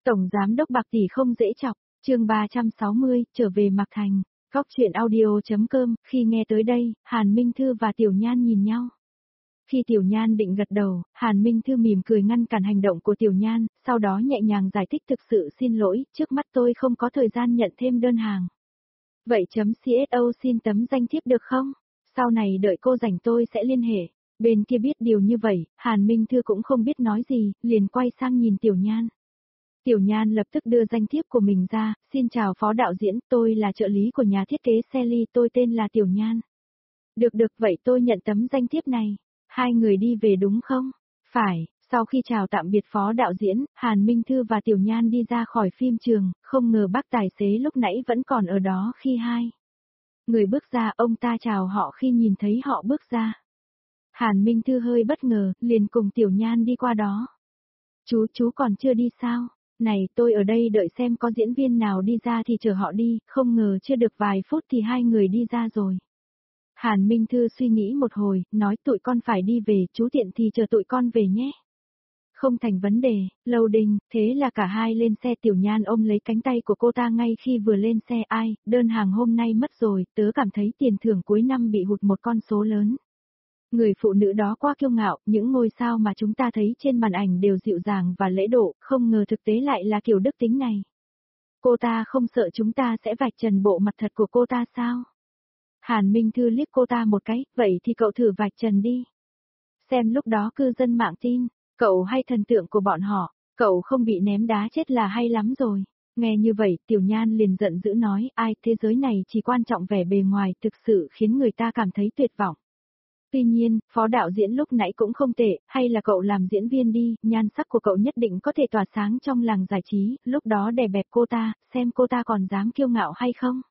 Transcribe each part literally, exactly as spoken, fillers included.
Tổng giám đốc Bạc tỷ không dễ chọc, chương ba trăm sáu mươi, trở về Mạc Thành. Góc truyện audio.com, khi nghe tới đây, Hàn Minh Thư và Tiểu Nhan nhìn nhau. Khi Tiểu Nhan định gật đầu, Hàn Minh Thư mỉm cười ngăn cản hành động của Tiểu Nhan, sau đó nhẹ nhàng giải thích thực sự xin lỗi, trước mắt tôi không có thời gian nhận thêm đơn hàng. Vậy chấm xê ét o xin tấm danh thiếp được không? Sau này đợi cô rảnh tôi sẽ liên hệ. Bên kia biết điều như vậy, Hàn Minh Thư cũng không biết nói gì, liền quay sang nhìn Tiểu Nhan. Tiểu Nhan lập tức đưa danh thiếp của mình ra, xin chào phó đạo diễn, tôi là trợ lý của nhà thiết kế Sally, tôi tên là Tiểu Nhan. Được được, vậy tôi nhận tấm danh thiếp này. Hai người đi về đúng không? Phải, sau khi chào tạm biệt phó đạo diễn, Hàn Minh Thư và Tiểu Nhan đi ra khỏi phim trường, không ngờ bác tài xế lúc nãy vẫn còn ở đó khi hai người bước ra, ông ta chào họ khi nhìn thấy họ bước ra. Hàn Minh Thư hơi bất ngờ, liền cùng Tiểu Nhan đi qua đó. Chú, chú còn chưa đi sao? Này, tôi ở đây đợi xem có diễn viên nào đi ra thì chờ họ đi, không ngờ chưa được vài phút thì hai người đi ra rồi. Hàn Minh Thư suy nghĩ một hồi, nói tụi con phải đi về, chú tiện thì chờ tụi con về nhé. Không thành vấn đề, lâu đình, thế là cả hai lên xe. Tiểu Nhan ôm lấy cánh tay của cô ta ngay khi vừa lên xe. Ai, đơn hàng hôm nay mất rồi, tớ cảm thấy tiền thưởng cuối năm bị hụt một con số lớn. Người phụ nữ đó quá kiêu ngạo, những ngôi sao mà chúng ta thấy trên màn ảnh đều dịu dàng và lễ độ, không ngờ thực tế lại là kiểu đức tính này. Cô ta không sợ chúng ta sẽ vạch trần bộ mặt thật của cô ta sao? Hàn Minh Thư liếc cô ta một cái, vậy thì cậu thử vạch trần đi. Xem lúc đó cư dân mạng tin, cậu hay thần tượng của bọn họ, cậu không bị ném đá chết là hay lắm rồi. Nghe như vậy, Tiểu Nhan liền giận dữ nói, ai, thế giới này chỉ quan trọng vẻ bề ngoài, thực sự khiến người ta cảm thấy tuyệt vọng. Tuy nhiên, phó đạo diễn lúc nãy cũng không tệ, hay là cậu làm diễn viên đi, nhan sắc của cậu nhất định có thể tỏa sáng trong làng giải trí, lúc đó đè bẹp cô ta, xem cô ta còn dám kiêu ngạo hay không.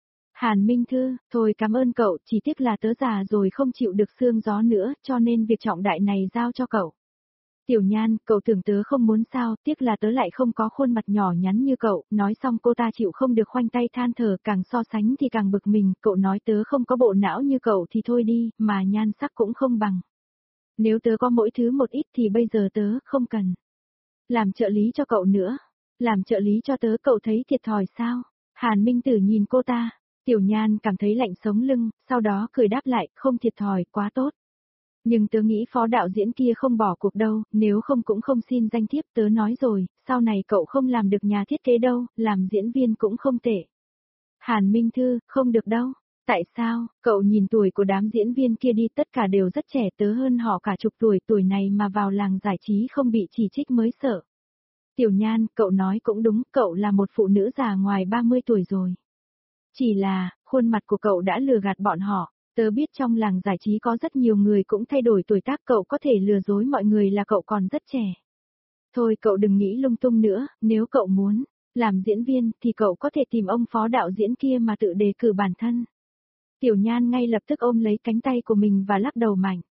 Hàn Minh Thư, thôi cảm ơn cậu, chỉ tiếc là tớ già rồi không chịu được sương gió nữa, cho nên việc trọng đại này giao cho cậu. Tiểu Nhan, cậu tưởng tớ không muốn sao, tiếc là tớ lại không có khuôn mặt nhỏ nhắn như cậu, nói xong cô ta chịu không được khoanh tay than thở, càng so sánh thì càng bực mình, cậu nói tớ không có bộ não như cậu thì thôi đi, mà nhan sắc cũng không bằng. Nếu tớ có mỗi thứ một ít thì bây giờ tớ không cần làm trợ lý cho cậu nữa. Làm trợ lý cho tớ cậu thấy thiệt thòi sao? Hàn Minh Tử nhìn cô ta, Tiểu Nhan cảm thấy lạnh sống lưng, sau đó cười đáp lại, không thiệt thòi, quá tốt. Nhưng tớ nghĩ phó đạo diễn kia không bỏ cuộc đâu, nếu không cũng không xin danh thiếp, tớ nói rồi, sau này cậu không làm được nhà thiết kế đâu, làm diễn viên cũng không tệ. Hàn Minh Thư, không được đâu. Tại sao, cậu nhìn tuổi của đám diễn viên kia đi, tất cả đều rất trẻ, tớ hơn họ cả chục tuổi, tuổi này mà vào làng giải trí không bị chỉ trích mới sợ. Tiểu Nhan, cậu nói cũng đúng, cậu là một phụ nữ già ngoài ba mươi tuổi rồi. Chỉ là, khuôn mặt của cậu đã lừa gạt bọn họ. Tớ biết trong làng giải trí có rất nhiều người cũng thay đổi tuổi tác, cậu có thể lừa dối mọi người là cậu còn rất trẻ. Thôi cậu đừng nghĩ lung tung nữa, nếu cậu muốn làm diễn viên thì cậu có thể tìm ông phó đạo diễn kia mà tự đề cử bản thân. Tiểu Nhan ngay lập tức ôm lấy cánh tay của mình và lắc đầu mạnh.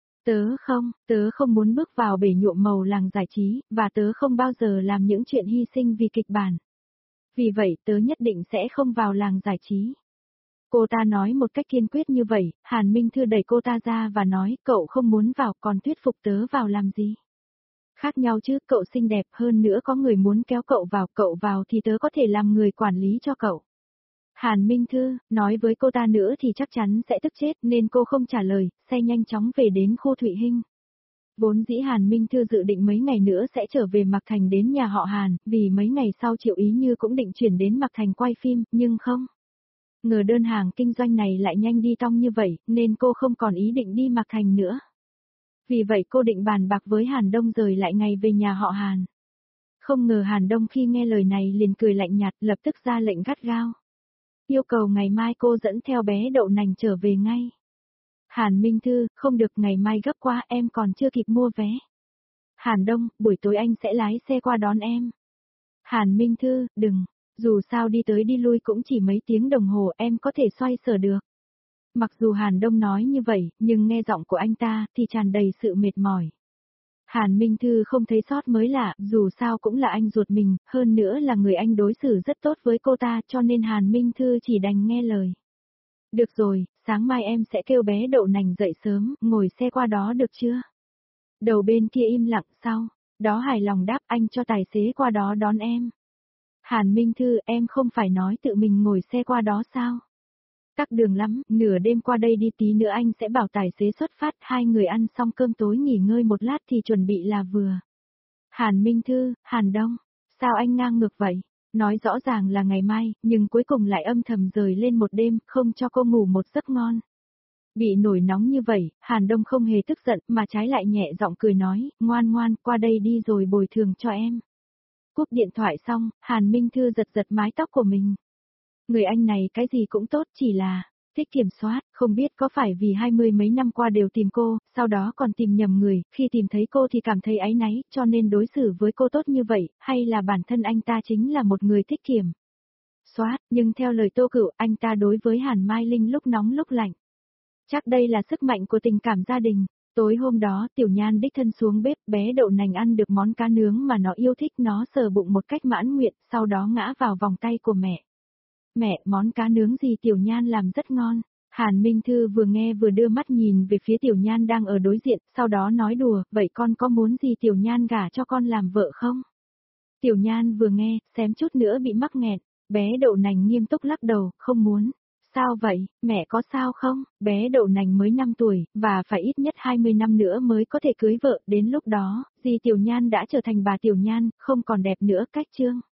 Tớ không, tớ không muốn bước vào bể nhuộm màu làng giải trí, và tớ không bao giờ làm những chuyện hy sinh vì kịch bản. Vì vậy tớ nhất định sẽ không vào làng giải trí. Cô ta nói một cách kiên quyết như vậy, Hàn Minh Thư đẩy cô ta ra và nói, cậu không muốn vào còn thuyết phục tớ vào làm gì? Khác nhau chứ, cậu xinh đẹp hơn nữa có người muốn kéo cậu vào, cậu vào thì tớ có thể làm người quản lý cho cậu. Hàn Minh Thư, nói với cô ta nữa thì chắc chắn sẽ tức chết nên cô không trả lời, xe nhanh chóng về đến khu Thụy Hinh. Vốn dĩ Hàn Minh Thư dự định mấy ngày nữa sẽ trở về Mạc Thành đến nhà họ Hàn, vì mấy ngày sau Triệu Ý Như cũng định chuyển đến Mạc Thành quay phim, nhưng không. Ngờ đơn hàng kinh doanh này lại nhanh đi tong như vậy, nên cô không còn ý định đi Mạc Thành nữa. Vì vậy cô định bàn bạc với Hàn Đông rời lại ngày về nhà họ Hàn. Không ngờ Hàn Đông khi nghe lời này liền cười lạnh nhạt, lập tức ra lệnh gắt gao. Yêu cầu ngày mai cô dẫn theo bé đậu nành trở về ngay. Hàn Minh Thư, không được, ngày mai gấp quá, em còn chưa kịp mua vé. Hàn Đông, buổi tối anh sẽ lái xe qua đón em. Hàn Minh Thư, đừng. Dù sao đi tới đi lui cũng chỉ mấy tiếng đồng hồ, em có thể xoay sở được. Mặc dù Hàn Đông nói như vậy, nhưng nghe giọng của anh ta thì tràn đầy sự mệt mỏi. Hàn Minh Thư không thấy sót mới lạ, dù sao cũng là anh ruột mình, hơn nữa là người anh đối xử rất tốt với cô ta, cho nên Hàn Minh Thư chỉ đành nghe lời. Được rồi, sáng mai em sẽ kêu bé đậu nành dậy sớm, ngồi xe qua đó được chưa? Đầu bên kia im lặng sau. Đó hài lòng đáp anh cho tài xế qua đó đón em. Hàn Minh Thư, em không phải nói tự mình ngồi xe qua đó sao? Tắc đường lắm, nửa đêm qua đây đi, tí nữa anh sẽ bảo tài xế xuất phát, hai người ăn xong cơm tối nghỉ ngơi một lát thì chuẩn bị là vừa. Hàn Minh Thư, Hàn Đông, sao anh ngang ngược vậy? Nói rõ ràng là ngày mai, nhưng cuối cùng lại âm thầm rời lên một đêm, không cho cô ngủ một giấc ngon. Bị nổi nóng như vậy, Hàn Đông không hề tức giận, mà trái lại nhẹ giọng cười nói, ngoan ngoan, qua đây đi rồi bồi thường cho em. Cúp điện thoại xong, Hàn Minh Thư giật giật mái tóc của mình. Người anh này cái gì cũng tốt, chỉ là thích kiểm soát, không biết có phải vì hai mươi mấy năm qua đều tìm cô, sau đó còn tìm nhầm người, khi tìm thấy cô thì cảm thấy áy náy, cho nên đối xử với cô tốt như vậy, hay là bản thân anh ta chính là một người thích kiểm soát, nhưng theo lời Tô Cửu, anh ta đối với Hàn Mai Linh lúc nóng lúc lạnh. Chắc đây là sức mạnh của tình cảm gia đình. Tối hôm đó, Tiểu Nhan đích thân xuống bếp, bé đậu nành ăn được món cá nướng mà nó yêu thích, nó sờ bụng một cách mãn nguyện, sau đó ngã vào vòng tay của mẹ. Mẹ, món cá nướng gì Tiểu Nhan làm rất ngon. Hàn Minh Thư vừa nghe vừa đưa mắt nhìn về phía Tiểu Nhan đang ở đối diện, sau đó nói đùa, vậy con có muốn gì Tiểu Nhan gả cho con làm vợ không? Tiểu Nhan vừa nghe, xém chút nữa bị mắc nghẹn, bé đậu nành nghiêm túc lắc đầu, không muốn. Sao vậy, mẹ có sao không? Bé đậu nành mới năm tuổi, và phải ít nhất hai mươi năm nữa mới có thể cưới vợ, đến lúc đó, dì Tiểu Nhan đã trở thành bà Tiểu Nhan, không còn đẹp nữa cách chương.